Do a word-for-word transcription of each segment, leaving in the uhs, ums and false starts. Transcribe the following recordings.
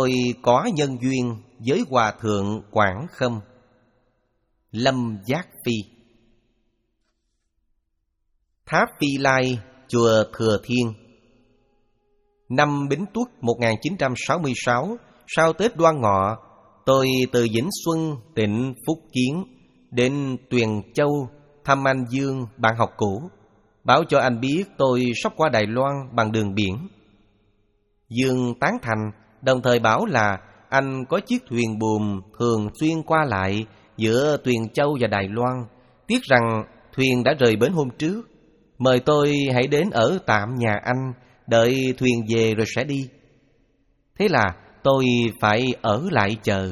tôi có nhân duyên với Hòa Thượng Quảng Khâm, Lâm Giác Phi. Tháp Phi Lai, chùa Thừa Thiên. Năm Bính Tuất một nghìn chín trăm sáu mươi sáu, sau Tết Đoan Ngọ, tôi từ Vĩnh Xuân, tỉnh Phúc Kiến đến Tuyền Châu thăm anh Dương, bạn học cũ, báo cho anh biết tôi sắp qua Đài Loan bằng đường biển. Dương tán thành, đồng thời bảo là anh có chiếc thuyền buồm thường xuyên qua lại giữa Tuyền Châu và Đài Loan, tiếc rằng thuyền đã rời bến hôm trước. Mời tôi hãy đến ở tạm nhà anh, đợi thuyền về rồi sẽ đi. Thế là tôi phải ở lại chờ.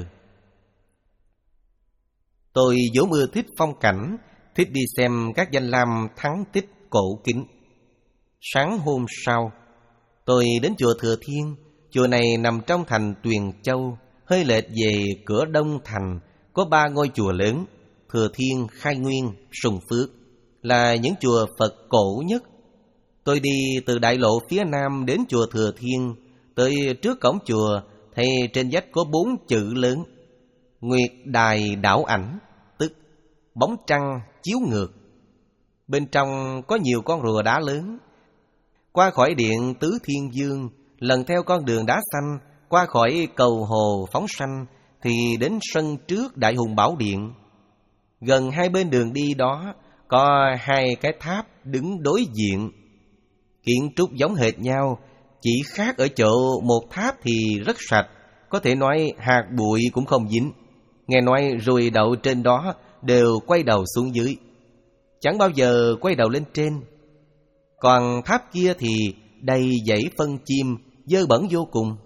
Tôi vốn ưa thích phong cảnh, thích đi xem các danh lam thắng tích cổ kính. Sáng hôm sau, tôi đến chùa Thừa Thiên. Chùa này nằm trong thành Tuyền Châu, hơi lệch về cửa đông thành, có ba ngôi chùa lớn: Thừa Thiên, Khai Nguyên, Sùng Phước, là những chùa Phật cổ nhất. Tôi đi từ đại lộ phía nam đến chùa Thừa Thiên, tới trước cổng chùa thấy trên vách có bốn chữ lớn: Nguyệt Đài Đảo Ảnh, tức bóng trăng chiếu ngược. Bên trong có nhiều con rùa đá lớn. Qua khỏi điện Tứ Thiên Dương, lần theo con đường đá xanh, qua khỏi cầu hồ phóng sanh, thì đến sân trước Đại Hùng Bảo Điện. Gần hai bên đường đi đó có hai cái tháp đứng đối diện. Kiến trúc giống hệt nhau, chỉ khác ở chỗ một tháp thì rất sạch, có thể nói hạt bụi cũng không dính. Nghe nói ruồi đậu trên đó đều quay đầu xuống dưới, chẳng bao giờ quay đầu lên trên. Còn tháp kia thì đầy dãy phân chim, dơ bẩn vô cùng.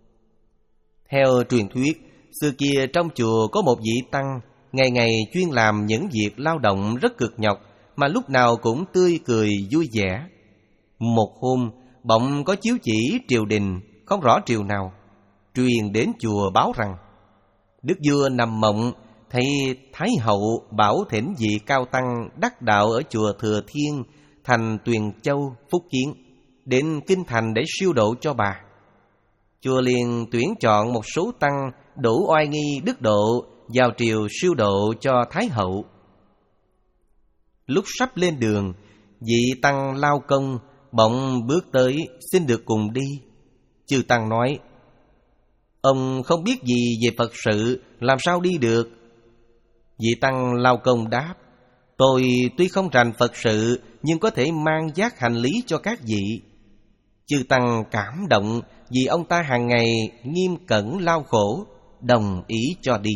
Theo truyền thuyết, xưa kia trong chùa có một vị tăng, ngày ngày chuyên làm những việc lao động rất cực nhọc, mà lúc nào cũng tươi cười vui vẻ. Một hôm, bỗng có chiếu chỉ triều đình, không rõ triều nào, truyền đến chùa báo rằng đức vua nằm mộng, thấy Thái hậu bảo thỉnh vị cao tăng đắc đạo ở chùa Thừa Thiên, thành Tuyền Châu, Phúc Kiến, đến kinh thành để siêu độ cho bà. Chùa liền tuyển chọn một số tăng đủ oai nghi đức độ vào triều siêu độ cho Thái hậu. Lúc sắp lên đường, vị tăng lao công bỗng bước tới xin được cùng đi. Chư tăng nói: Ông không biết gì về Phật sự, làm sao đi được? Vị tăng lao công đáp: Tôi tuy không rành Phật sự, nhưng có thể mang vác hành lý cho các vị. Chư tăng cảm động vì ông ta hàng ngày nghiêm cẩn lao khổ, đồng ý cho đi.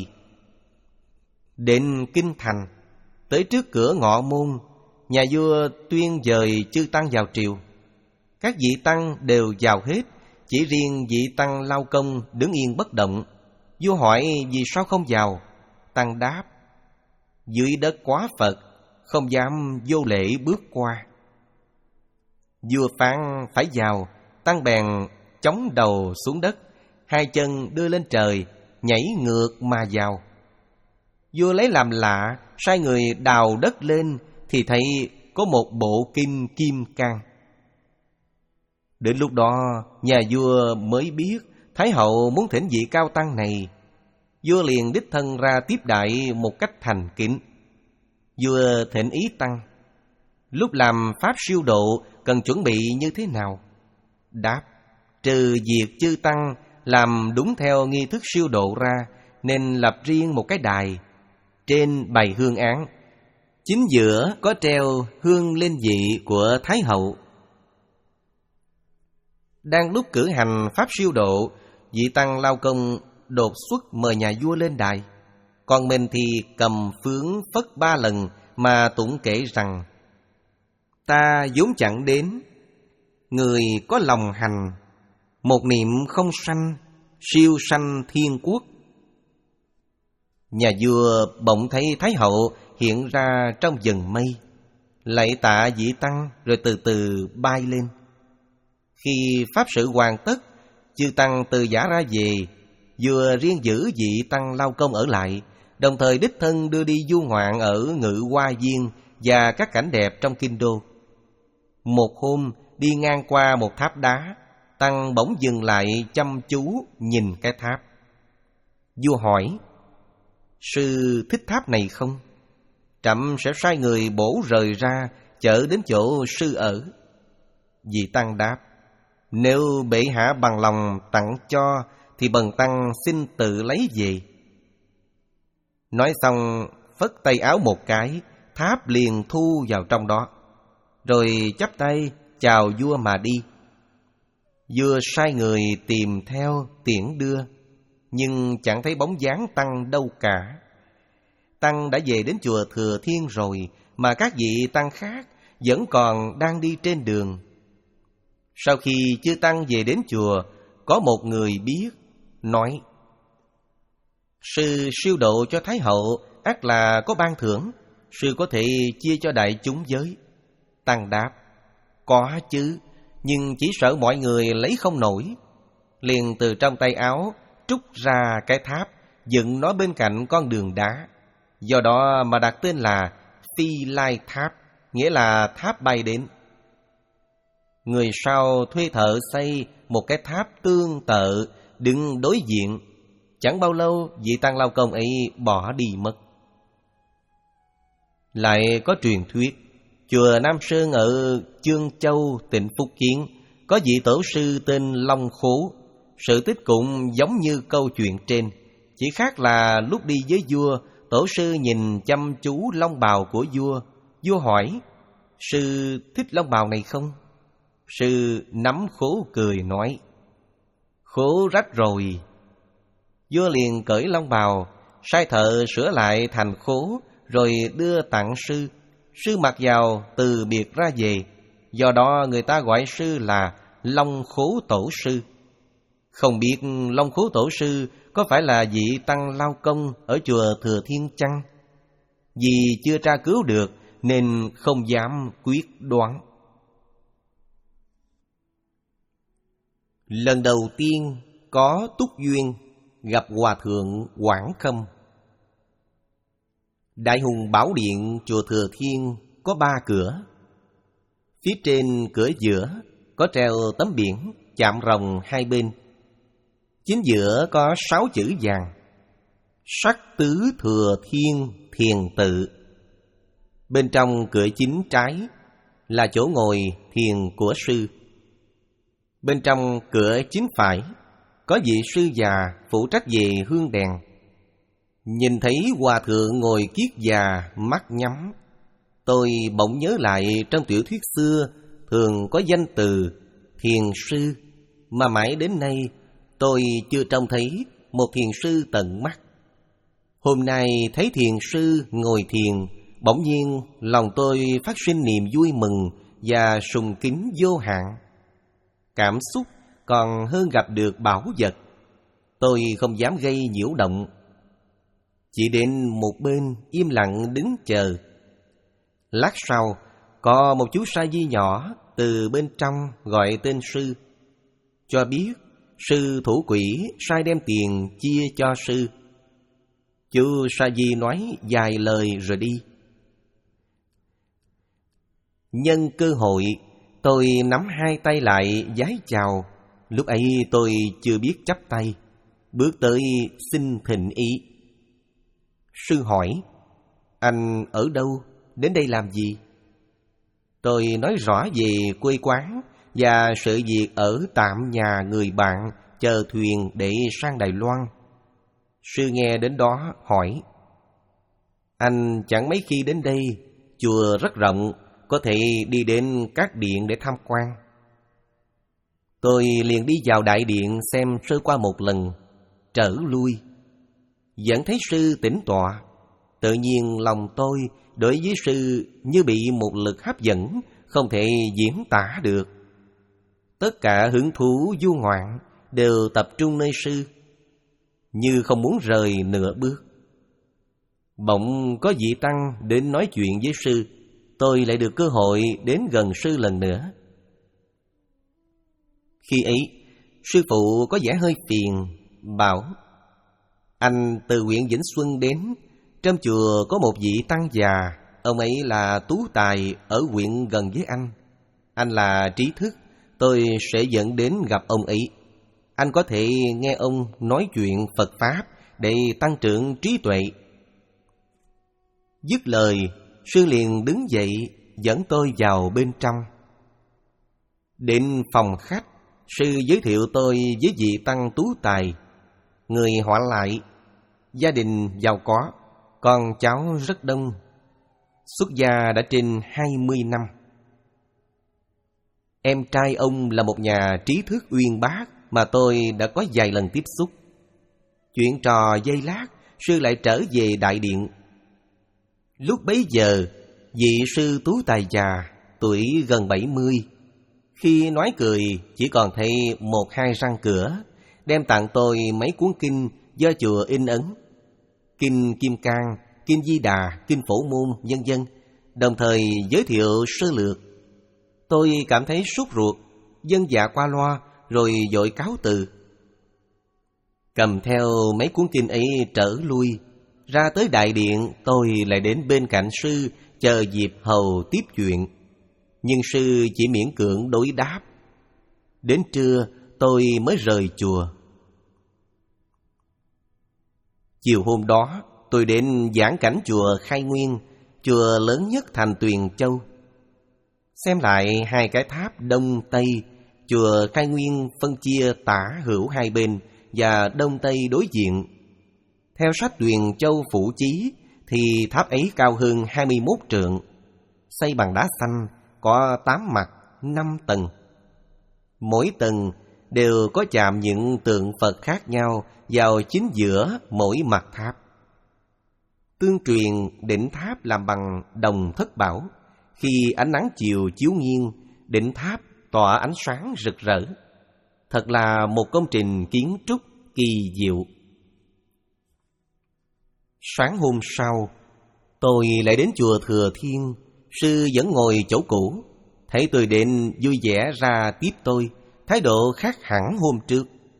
Đến kinh thành, tới trước cửa ngọ môn, nhà vua tuyên dời chư tăng vào triều. Các vị tăng đều vào hết, chỉ riêng vị tăng lao công đứng yên bất động. Vua hỏi vì sao không vào? Tăng đáp: Dưới đất quá Phật, không dám vô lễ bước qua. Vua phán phải vào, tăng bèn chống đầu xuống đất, hai chân đưa lên trời, nhảy ngược mà vào. Vua lấy làm lạ, sai người đào đất lên, thì thấy có một bộ kinh kim cang. Đến lúc đó, nhà vua mới biết Thái hậu muốn thỉnh vị cao tăng này. Vua liền đích thân ra tiếp đại một cách thành kính. Vua thỉnh ý tăng: Lúc làm pháp siêu độ cần chuẩn bị như thế nào? Đáp: Trừ việc chư tăng làm đúng theo nghi thức siêu độ ra, nên lập riêng một cái đài, trên bày hương án, chính giữa có treo hương linh vị của Thái hậu. Đang lúc cử hành pháp siêu độ, vị tăng lao công đột xuất mời nhà vua lên đài. Còn mình thì cầm phướng phất ba lần mà tụng kể rằng: Ta vốn chẳng đến, người có lòng hành, một niệm không sanh, siêu sanh thiên quốc. Nhà vua bỗng thấy Thái hậu hiện ra trong vầng mây, lạy tạ vị tăng rồi từ từ bay lên. Khi pháp sự hoàn tất, chư tăng từ giả ra về, vừa riêng giữ vị tăng lao công ở lại, đồng thời đích thân đưa đi du ngoạn ở Ngự Hoa Viên và các cảnh đẹp trong kinh đô. Một hôm đi ngang qua một tháp đá, Tăng bỗng dừng lại chăm chú nhìn cái tháp. Vua hỏi: Sư thích tháp này không? Trẫm sẽ sai người bổ rời ra, chở đến chỗ sư ở. Vị Tăng đáp: Nếu bệ hạ bằng lòng tặng cho, thì bần tăng xin tự lấy về. Nói xong phất tay áo một cái, tháp liền thu vào trong đó, rồi chắp tay chào vua mà đi. Vua sai người tìm theo tiễn đưa, nhưng chẳng thấy bóng dáng Tăng đâu cả. Tăng đã về đến chùa Thừa Thiên rồi, mà các vị Tăng khác vẫn còn đang đi trên đường. Sau khi chư Tăng về đến chùa, có một người biết, nói: Sư siêu độ cho Thái hậu, ắt là có ban thưởng, sư có thể chia cho đại chúng giới. Tăng đáp: Có chứ, nhưng chỉ sợ mọi người lấy không nổi. Liền từ trong tay áo trút ra cái tháp, dựng nó bên cạnh con đường đá. Do đó mà đặt tên là Phi Lai Tháp, nghĩa là tháp bay đến. Người sau thuê thợ xây một cái tháp tương tự đứng đối diện. Chẳng bao lâu vị Tăng lao công ấy bỏ đi mất. Lại có truyền thuyết, chùa Nam Sơn ở Chương Châu, tỉnh Phúc Kiến, có vị tổ sư tên Long Khố. Sự tích cũng giống như câu chuyện trên, chỉ khác là lúc đi với vua, tổ sư nhìn chăm chú long bào của vua. Vua hỏi: Sư thích long bào này không? Sư nắm khố cười nói: Khố rách rồi. Vua liền cởi long bào, sai thợ sửa lại thành khố, rồi đưa tặng sư. Sư mặc vào từ biệt ra về. Do đó người ta gọi sư là Long Khố Tổ Sư. Không biết Long Khố Tổ Sư có phải là vị Tăng lao công ở chùa Thừa Thiên chăng? Vì chưa tra cứu được nên không dám quyết đoán. Lần đầu tiên có túc duyên gặp Hòa Thượng Quảng Khâm. Đại Hùng Bảo Điện chùa Thừa Thiên có ba cửa. Phía trên cửa giữa có treo tấm biển chạm rồng hai bên. Chính giữa có sáu chữ vàng: Sắc tứ Thừa Thiên Thiền Tự. Bên trong cửa chính trái là chỗ ngồi thiền của sư. Bên trong cửa chính phải có vị sư già phụ trách về hương đèn. Nhìn thấy hòa thượng ngồi kiết già, mắt nhắm, tôi bỗng nhớ lại trong tiểu thuyết xưa thường có danh từ thiền sư, mà mãi đến nay tôi chưa trông thấy một thiền sư tận mắt. Hôm nay thấy thiền sư ngồi thiền, bỗng nhiên lòng tôi phát sinh niềm vui mừng và sùng kính vô hạn. Cảm xúc còn hơn gặp được bảo vật. Tôi không dám gây nhiễu động, chỉ đến một bên im lặng đứng chờ. Lát sau có một chú sa di nhỏ từ bên trong gọi tên sư, cho biết sư thủ quỹ sai đem tiền chia cho sư. Chú sa di nói vài lời rồi đi. Nhân cơ hội, tôi nắm hai tay lại vái chào. Lúc ấy tôi chưa biết chắp tay, bước tới xin thỉnh ý. Sư hỏi: Anh ở đâu? Đến đây làm gì? Tôi nói rõ về quê quán và sự việc ở tạm nhà người bạn chờ thuyền để sang Đài Loan. Sư nghe đến đó hỏi: Anh chẳng mấy khi đến đây, chùa rất rộng, có thể đi đến các điện để tham quan. Tôi liền đi vào đại điện xem sơ qua một lần, trở lui. Vẫn thấy sư tĩnh tọa. Tự nhiên lòng tôi đối với sư như bị một lực hấp dẫn, không thể diễn tả được. Tất cả hứng thú du ngoạn đều tập trung nơi sư, như không muốn rời nửa bước. Bỗng có vị tăng đến nói chuyện với sư, tôi lại được cơ hội đến gần sư lần nữa. Khi ấy, sư phụ có vẻ hơi phiền, bảo: Anh từ huyện Vĩnh Xuân đến, trong chùa có một vị tăng già, ông ấy là tú tài ở huyện gần với anh. Anh là trí thức, tôi sẽ dẫn đến gặp ông ấy. Anh có thể nghe ông nói chuyện Phật Pháp để tăng trưởng trí tuệ. Dứt lời, sư liền đứng dậy dẫn tôi vào bên trong. Đến phòng khách, sư giới thiệu tôi với vị tăng tú tài. Người họ Lại, gia đình giàu có, con cháu rất đông, xuất gia đã trên hai mươi năm. Em trai ông là một nhà trí thức uyên bác mà tôi đã có vài lần tiếp xúc. Chuyện trò giây lát, sư lại trở về đại điện. Lúc bấy giờ, vị sư tú tài già, tuổi gần bảy mươi, khi nói cười chỉ còn thấy một hai răng cửa, đem tặng tôi mấy cuốn kinh do chùa in ấn. Kinh Kim Cang, Kinh Di Đà, Kinh Phổ Môn, vân vân, đồng thời giới thiệu sơ lược. Tôi cảm thấy sốt ruột, vâng dạ qua loa, rồi vội cáo từ. Cầm theo mấy cuốn kinh ấy trở lui. Ra tới đại điện, tôi lại đến bên cạnh sư, chờ dịp hầu tiếp chuyện. Nhưng sư chỉ miễn cưỡng đối đáp. Đến trưa, tôi mới rời chùa. Chiều hôm đó, tôi đến giảng cảnh chùa Khai Nguyên, chùa lớn nhất thành Tuyền Châu. Xem lại hai cái tháp đông tây, chùa Khai Nguyên phân chia tả hữu hai bên và đông tây đối diện. Theo sách Tuyền Châu Phủ Chí thì tháp ấy cao hơn hai mươi mốt trượng, xây bằng đá xanh, có tám mặt, năm tầng. Mỗi tầng đều có chạm những tượng Phật khác nhau vào chính giữa mỗi mặt tháp. Tương truyền đỉnh tháp làm bằng đồng thất bảo. Khi ánh nắng chiều chiếu nghiêng, đỉnh tháp tỏa ánh sáng rực rỡ. Thật là một công trình kiến trúc kỳ diệu. Sáng hôm sau, tôi lại đến chùa Thừa Thiên. Sư vẫn ngồi chỗ cũ. Thấy tôi đến vui vẻ ra tiếp tôi, thái độ khác hẳn hôm trước.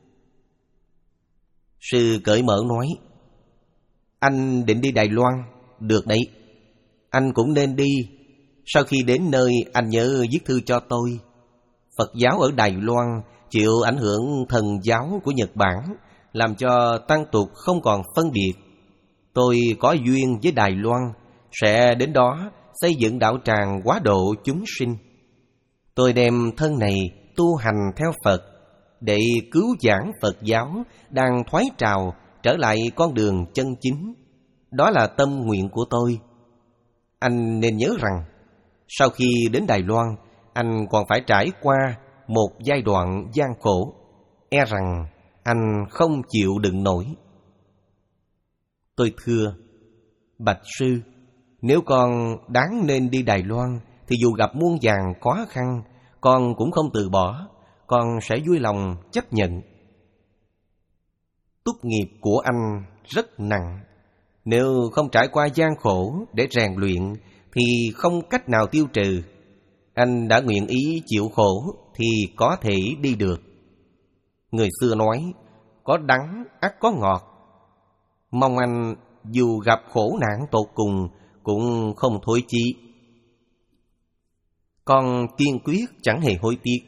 Sư cởi mở nói: Anh định đi Đài Loan. Được đấy, anh cũng nên đi. Sau khi đến nơi, anh nhớ viết thư cho tôi. Phật giáo ở Đài Loan chịu ảnh hưởng thần giáo của Nhật Bản, làm cho tăng tục không còn phân biệt. Tôi có duyên với Đài Loan, sẽ đến đó xây dựng đạo tràng hóa độ chúng sinh. Tôi đem thân này tu hành theo Phật, để cứu vãn Phật giáo đang thoái trào trở lại con đường chân chính. Đó là tâm nguyện của tôi. Anh nên nhớ rằng, sau khi đến Đài Loan, anh còn phải trải qua một giai đoạn gian khổ, e rằng anh không chịu đựng nổi. Tôi thưa: Bạch sư, nếu con đáng nên đi Đài Loan, thì dù gặp muôn vàn khó khăn, con cũng không từ bỏ. Con sẽ vui lòng chấp nhận. Túc nghiệp của anh rất nặng. Nếu không trải qua gian khổ để rèn luyện, thì không cách nào tiêu trừ. Anh đã nguyện ý chịu khổ thì có thể đi được. Người xưa nói, có đắng ắt có ngọt. Mong anh dù gặp khổ nạn tột cùng cũng không thối chí. Con kiên quyết chẳng hề hối tiếc.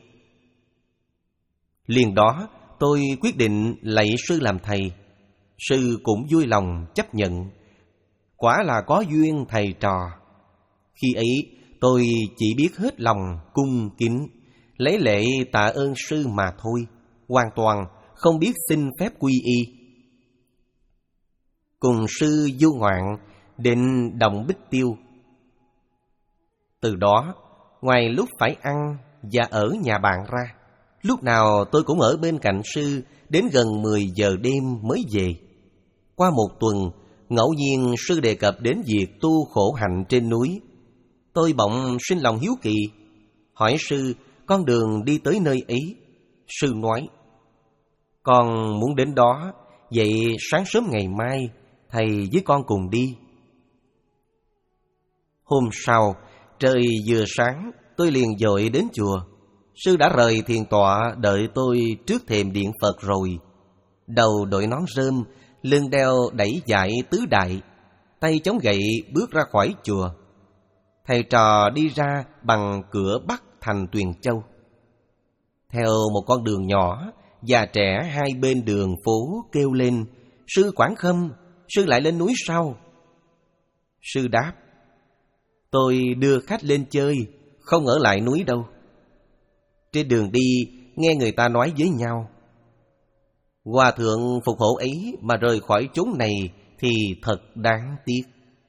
Liền đó tôi quyết định lạy sư làm thầy. Sư cũng vui lòng chấp nhận. Quả là có duyên thầy trò. Khi ấy tôi chỉ biết hết lòng cung kính, lấy lễ tạ ơn sư mà thôi, hoàn toàn không biết xin phép quy y. Cùng sư du ngoạn đến Đồng Bích Tiêu. Từ đó, ngoài lúc phải ăn và ở nhà bạn ra, lúc nào tôi cũng ở bên cạnh sư đến gần mười giờ đêm mới về. Qua một tuần, ngẫu nhiên sư đề cập đến việc tu khổ hạnh trên núi. Tôi bỗng sinh lòng hiếu kỳ, hỏi sư con đường đi tới nơi ấy. Sư nói: Con muốn đến đó, vậy sáng sớm ngày mai thầy với con cùng đi. Hôm sau, trời vừa sáng, tôi liền vội đến chùa. Sư đã rời thiền tọa đợi tôi trước thềm điện Phật rồi. Đầu đội nón rơm, lưng đeo đẩy dải tứ đại, tay chống gậy bước ra khỏi chùa. Thầy trò đi ra bằng cửa bắc thành Tuyền Châu. Theo một con đường nhỏ, già trẻ hai bên đường phố kêu lên: "Sư Quảng Khâm, sư lại lên núi sao?" Sư đáp: "Tôi đưa khách lên chơi, không ở lại núi đâu." Trên đường đi, nghe người ta nói với nhau: "Hòa thượng phục hộ ấy mà rời khỏi chốn này thì thật đáng tiếc."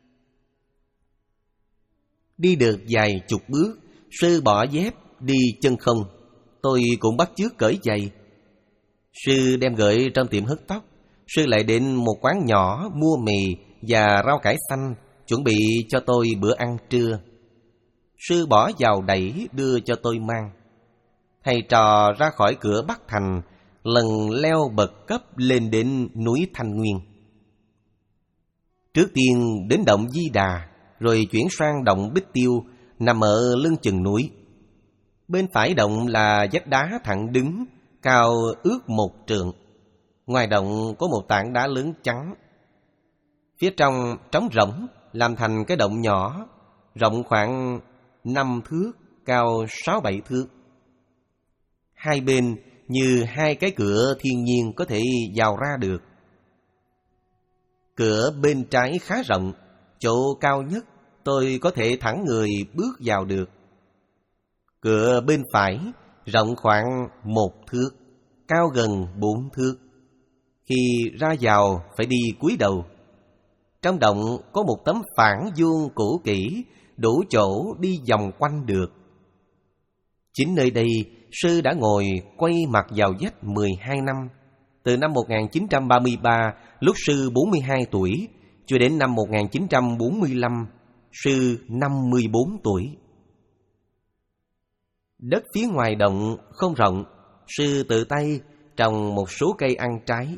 Đi được vài chục bước, sư bỏ dép đi chân không. Tôi cũng bắt chước cởi giày. Sư đem gửi trong tiệm hớt tóc. Sư lại đến một quán nhỏ mua mì và rau cải xanh, chuẩn bị cho tôi bữa ăn trưa. Sư bỏ vào đẩy đưa cho tôi mang. Thầy trò ra khỏi cửa Bắc Thành, lần leo bậc cấp lên đến núi Thanh Nguyên. Trước tiên đến động Di Đà, rồi chuyển sang động Bích Tiêu, nằm ở lưng chừng núi. Bên phải động là vách đá thẳng đứng, cao ước một trượng. Ngoài động có một tảng đá lớn trắng. Phía trong trống rỗng, làm thành cái động nhỏ, rộng khoảng năm thước, cao sáu bảy thước. Hai bên như hai cái cửa thiên nhiên có thể vào ra được. Cửa bên trái khá rộng, chỗ cao nhất tôi có thể thẳng người bước vào được. Cửa bên phải rộng khoảng một thước, cao gần bốn thước. Khi ra vào phải đi cúi đầu. Trong động có một tấm phản vuông cũ kỹ, đủ chỗ đi vòng quanh được. Chính nơi đây, sư đã ngồi quay mặt vào vách mười hai năm. Từ năm một nghìn chín trăm ba mươi ba, lúc sư bốn mươi hai tuổi, cho đến năm một nghìn chín trăm bốn mươi lăm, sư năm mươi bốn tuổi. Đất phía ngoài động không rộng, sư tự tay trồng một số cây ăn trái.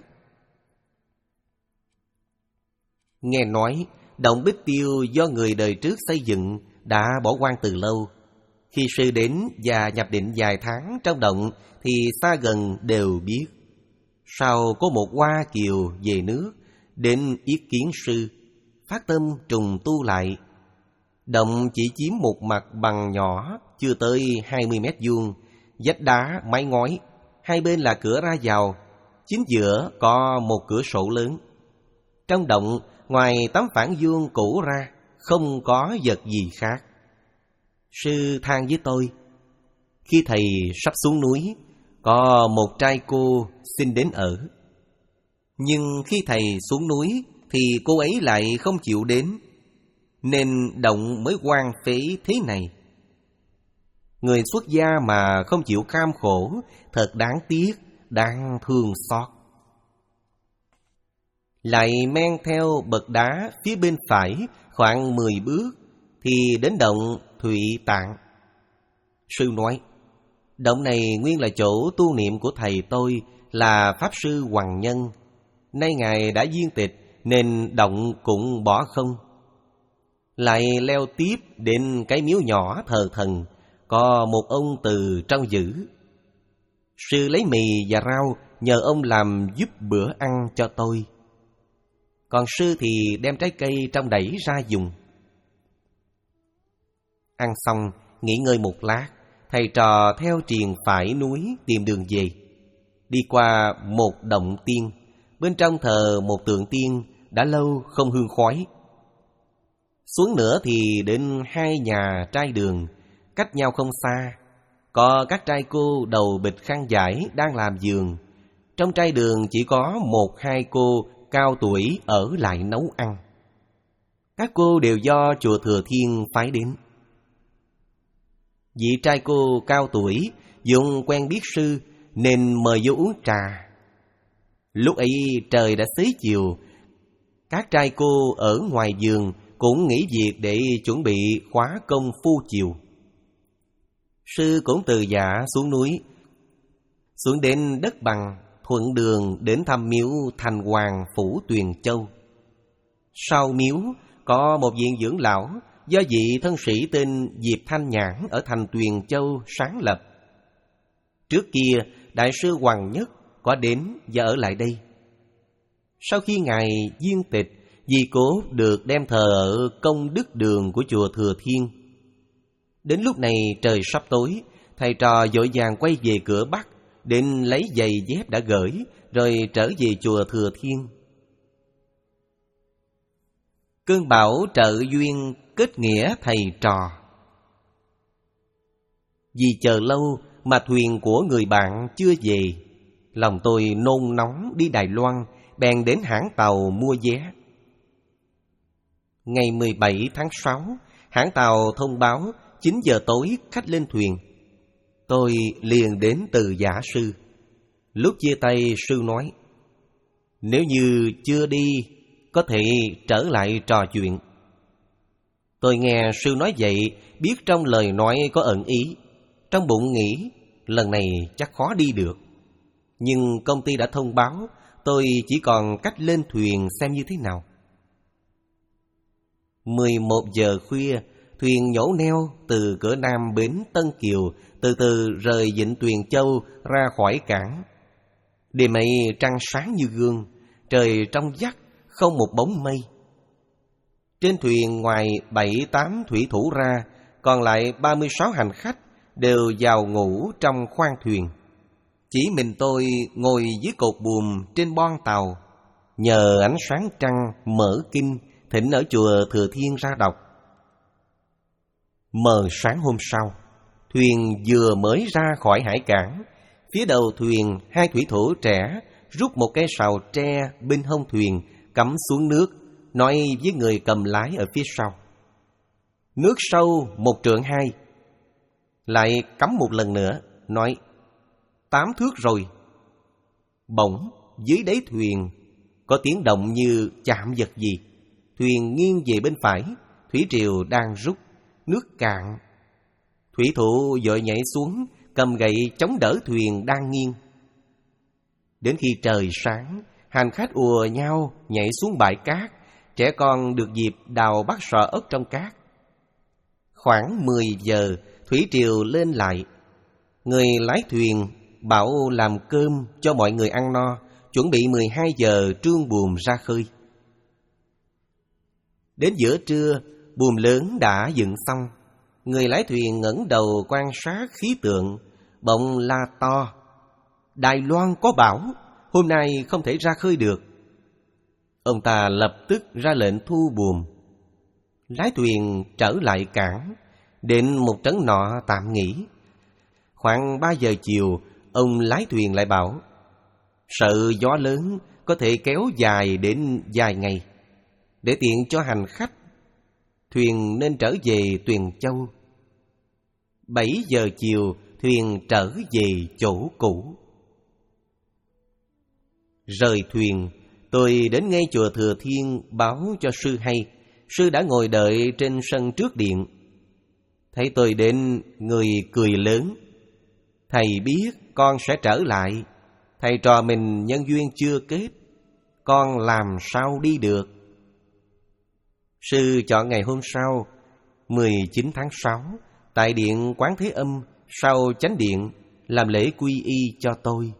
Nghe nói, động Bích Tiêu do người đời trước xây dựng đã bỏ hoang từ lâu. Khi sư đến và nhập định vài tháng trong động thì xa gần đều biết. Sau có một Hoa Kiều về nước, đến ý kiến sư, phát tâm trùng tu lại. Động chỉ chiếm một mặt bằng nhỏ, chưa tới hai mươi mét vuông, vách đá mái ngói, hai bên là cửa ra vào, chính giữa có một cửa sổ lớn. Trong động, ngoài tấm phản vuông cũ ra, không có vật gì khác. Sư than với tôi: khi thầy sắp xuống núi, có một trai cô xin đến ở. Nhưng khi thầy xuống núi thì cô ấy lại không chịu đến, nên động mới hoang phế thế này. Người xuất gia mà không chịu kham khổ, thật đáng tiếc, đáng thương xót. Lại men theo bậc đá phía bên phải khoảng mười bước thì đến động Thụy Tạng. Sư nói: động này nguyên là chỗ tu niệm của thầy tôi là Pháp Sư Hoằng Nhân. Nay ngài đã viên tịch nên động cũng bỏ không. Lại leo tiếp đến cái miếu nhỏ thờ thần, có một ông từ trong giữ. Sư lấy mì và rau nhờ ông làm giúp bữa ăn cho tôi. Còn sư thì đem trái cây trong đẩy ra dùng. Ăn xong, nghỉ ngơi một lát, thầy trò theo triền phải núi tìm đường về. Đi qua một động tiên, bên trong thờ một tượng tiên đã lâu không hương khói. Xuống nữa thì đến hai nhà trai đường, cách nhau không xa. Có các trai cô đầu bịch khăn vải đang làm giường. Trong trai đường chỉ có một hai cô cao tuổi ở lại nấu ăn. Các cô đều do chùa Thừa Thiên phái đến. Vị trai cô cao tuổi dùng quen biết sư nên mời vô uống trà. Lúc ấy trời đã xế chiều, các trai cô ở ngoài giường cũng nghỉ việc để chuẩn bị khóa công phu chiều. Sư cũng từ dạ xuống núi, xuống đến đất bằng, thuận đường đến thăm miếu Thành Hoàng Phủ Tuyền Châu. Sau miếu có một viện dưỡng lão do vị thân sĩ tên Diệp Thanh Nhãn ở thành Tuyền Châu sáng lập. Trước kia Đại sư Hoằng Nhất có đến và ở lại đây. Sau khi ngài viên tịch, di cốt được đem thờ ở công đức đường của chùa Thừa Thiên. Đến lúc này trời sắp tối, Thầy trò vội vàng quay về cửa Bắc, định lấy giày dép đã gửi, rồi trở về chùa Thừa Thiên. Cơn bão trợ duyên kết nghĩa thầy trò. Vì chờ lâu mà thuyền của người bạn chưa về, lòng tôi nôn nóng đi Đài Loan, bèn đến hãng tàu mua vé. Ngày mười bảy tháng sáu, hãng tàu thông báo chín giờ tối khách lên thuyền. Tôi liền đến Từ Giả sư. Lúc chia tay, sư nói: nếu như chưa đi, có thể trở lại trò chuyện. Tôi nghe sư nói vậy, biết trong lời nói có ẩn ý. Trong bụng nghĩ, lần này chắc khó đi được. Nhưng công ty đã thông báo, tôi chỉ còn cách lên thuyền xem như thế nào. mười một giờ khuya, thuyền nhổ neo từ cửa nam bến Tân Kiều từ từ rời vịnh Tuyền Châu ra khỏi cảng. Đêm ấy trăng sáng như gương, trời trong vắt, không một bóng mây. Trên thuyền ngoài bảy tám thủy thủ ra, còn lại ba mươi sáu hành khách đều vào ngủ trong khoang thuyền. Chỉ mình tôi ngồi dưới cột buồm trên boong tàu, nhờ ánh sáng trăng mở kinh thỉnh ở chùa Thừa Thiên ra đọc. Mờ sáng hôm sau, thuyền vừa mới ra khỏi hải cảng. Phía đầu thuyền, hai thủy thủ trẻ rút một cái sào tre bên hông thuyền, cắm xuống nước, nói với người cầm lái ở phía sau: nước sâu một trượng hai. Lại cắm một lần nữa, nói: tám thước rồi. Bỗng dưới đáy thuyền có tiếng động như chạm vật gì. Thuyền nghiêng về bên phải, thủy triều đang rút, nước cạn. Thủy thủ vội nhảy xuống, cầm gậy chống đỡ thuyền đang nghiêng. Đến khi trời sáng, hành khách ùa nhau nhảy xuống bãi cát. Trẻ con được dịp đào bắt sò ốc trong cát. Khoảng mười giờ, thủy triều lên lại. Người lái thuyền bảo làm cơm cho mọi người ăn no, chuẩn bị mười hai giờ trương buồm ra khơi. Đến giữa trưa, buồm lớn đã dựng xong. Người lái thuyền ngẩng đầu quan sát khí tượng, bỗng la to: Đài Loan có bão, hôm nay không thể ra khơi được. Ông ta lập tức ra lệnh thu buồm. Lái thuyền trở lại cảng, đến một trấn nọ tạm nghỉ. Khoảng ba giờ chiều, ông lái thuyền lại bảo: sợ gió lớn có thể kéo dài đến vài ngày. Để tiện cho hành khách, thuyền nên trở về Tuyền Châu. Bảy giờ chiều, thuyền trở về chỗ cũ. Rời thuyền, tôi đến ngay chùa Thừa Thiên báo cho sư hay. Sư đã ngồi đợi trên sân trước điện. Thấy tôi đến, người cười lớn: thầy biết con sẽ trở lại. Thầy trò mình nhân duyên chưa kết, con làm sao đi được. Sư chọn ngày hôm sau, mười chín tháng sáu, tại điện Quán Thế Âm sau chánh điện, làm lễ quy y cho tôi.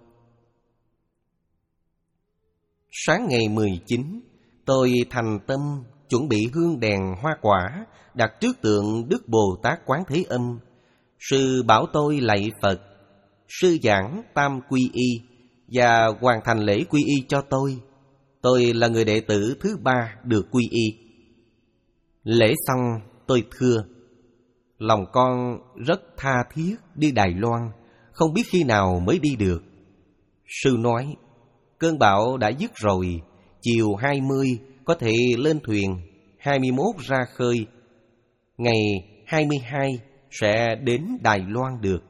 Sáng ngày mười chín, tôi thành tâm chuẩn bị hương đèn hoa quả đặt trước tượng Đức Bồ Tát Quán Thế Âm. Sư bảo tôi lạy Phật. Sư giảng tam quy y và hoàn thành lễ quy y cho tôi. Tôi là người đệ tử thứ ba được quy y. Lễ xong, tôi thưa: lòng con rất tha thiết đi Đài Loan, không biết khi nào mới đi được. Sư nói: cơn bão đã dứt rồi, chiều hai mươi có thể lên thuyền, hai mươi mốt ra khơi. Ngày hai mươi hai sẽ đến Đài Loan được.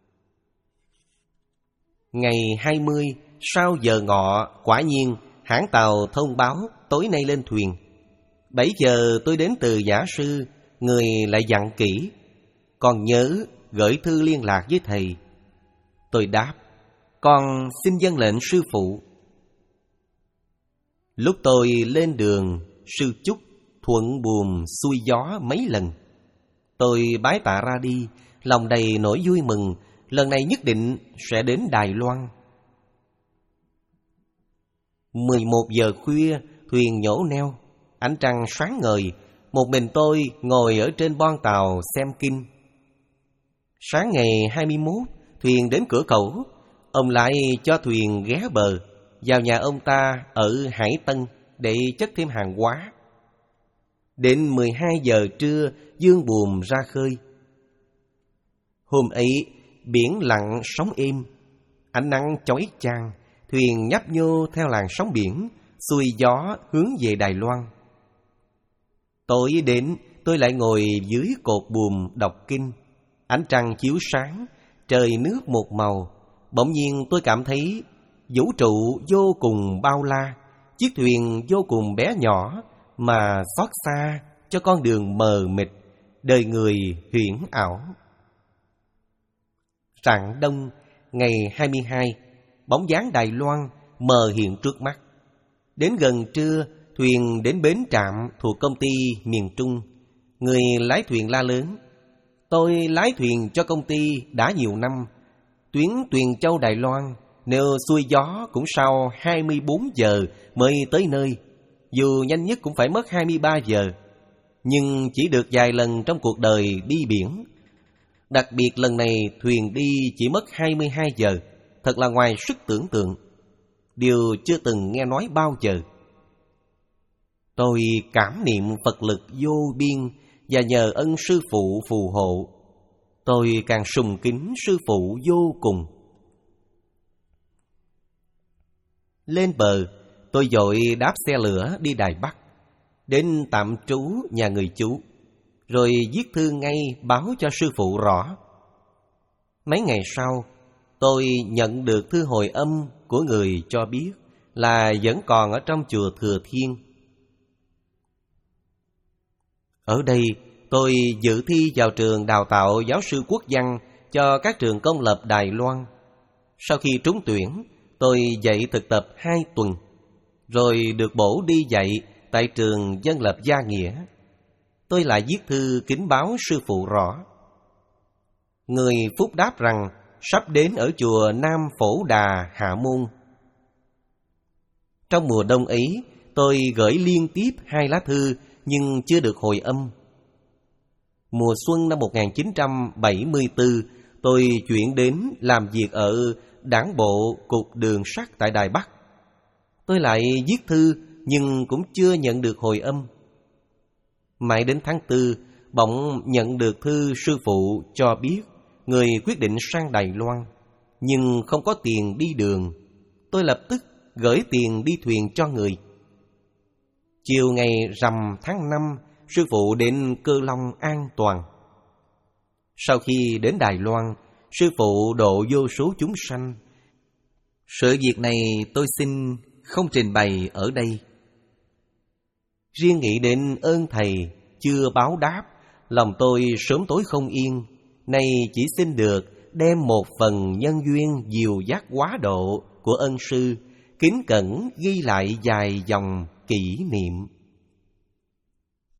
Ngày hai mươi, sau giờ ngọ, quả nhiên hãng tàu thông báo tối nay lên thuyền. Bảy giờ tôi đến Từ Giả sư, người lại dặn kỹ: con nhớ gửi thư liên lạc với thầy. Tôi đáp: con xin vâng lệnh sư phụ. Lúc tôi lên đường, sư chúc thuận buồm xuôi gió mấy lần. Tôi bái tạ ra đi, lòng đầy nỗi vui mừng, lần này nhất định sẽ đến Đài Loan. Mười một giờ khuya, thuyền nhổ neo, ánh trăng sáng ngời. Một mình tôi ngồi ở trên boong tàu xem kinh. Sáng ngày hai mươi mốt, thuyền đến cửa khẩu, ông lại cho thuyền ghé bờ, vào nhà ông ta ở Hải Tân để chất thêm hàng hóa. Đến mười hai giờ trưa, dương buồm ra khơi. Hôm ấy, biển lặng sóng êm, ánh nắng chói chang, thuyền nhấp nhô theo làn sóng biển, xuôi gió hướng về Đài Loan. Tối đến, tôi lại ngồi dưới cột buồm đọc kinh. Ánh trăng chiếu sáng, trời nước một màu. Bỗng nhiên tôi cảm thấy vũ trụ vô cùng bao la, chiếc thuyền vô cùng bé nhỏ mà xót xa cho con đường mờ mịt, đời người huyễn ảo. Rạng đông ngày hai mươi hai, bóng dáng Đài Loan mờ hiện trước mắt. Đến gần trưa, thuyền đến bến trạm thuộc công ty miền Trung. Người lái thuyền la lớn: "Tôi lái thuyền cho công ty đã nhiều năm. Tuyến Tuyền Châu Đài Loan, nếu xuôi gió cũng sau hai mươi bốn giờ mới tới nơi. Dù nhanh nhất cũng phải mất hai mươi ba giờ. Nhưng chỉ được vài lần trong cuộc đời đi biển. Đặc biệt lần này thuyền đi chỉ mất hai mươi hai giờ. Thật là ngoài sức tưởng tượng. Điều chưa từng nghe nói bao giờ." Tôi cảm niệm Phật lực vô biên và nhờ ân sư phụ phù hộ. Tôi càng sùng kính sư phụ vô cùng. Lên bờ, tôi vội đáp xe lửa đi Đài Bắc, đến tạm trú nhà người chú, rồi viết thư ngay báo cho sư phụ rõ. Mấy ngày sau, tôi nhận được thư hồi âm của người cho biết là vẫn còn ở trong chùa Thừa Thiên. Ở đây, tôi dự thi vào trường đào tạo giáo sư quốc văn cho các trường công lập Đài Loan. Sau khi trúng tuyển, tôi dạy thực tập hai tuần, rồi được bổ đi dạy tại trường dân lập Gia Nghĩa. Tôi lại viết thư kính báo sư phụ rõ. Người phúc đáp rằng sắp đến ở chùa Nam Phổ Đà Hạ Môn. Trong mùa đông ấy, tôi gửi liên tiếp hai lá thư nhưng chưa được hồi âm. Mùa xuân năm một nghìn chín trăm bảy mươi tư, tôi chuyển đến làm việc ở Đảng bộ Cục Đường sắt tại Đài Bắc. Tôi lại viết thư nhưng cũng chưa nhận được hồi âm. Mãi đến tháng tư, bỗng nhận được thư sư phụ cho biết người quyết định sang Đài Loan, nhưng không có tiền đi đường. Tôi lập tức gửi tiền đi thuyền cho người. Chiều ngày rằm tháng năm, sư phụ đến Cơ Long an toàn. Sau khi đến Đài Loan, sư phụ độ vô số chúng sanh. Sự việc này tôi xin không trình bày ở đây. Riêng nghĩ đến ơn thầy chưa báo đáp, lòng tôi sớm tối không yên. Nay chỉ xin được đem một phần nhân duyên dìu dắt quá độ của ân sư, kính cẩn ghi lại vài dòng kỷ niệm.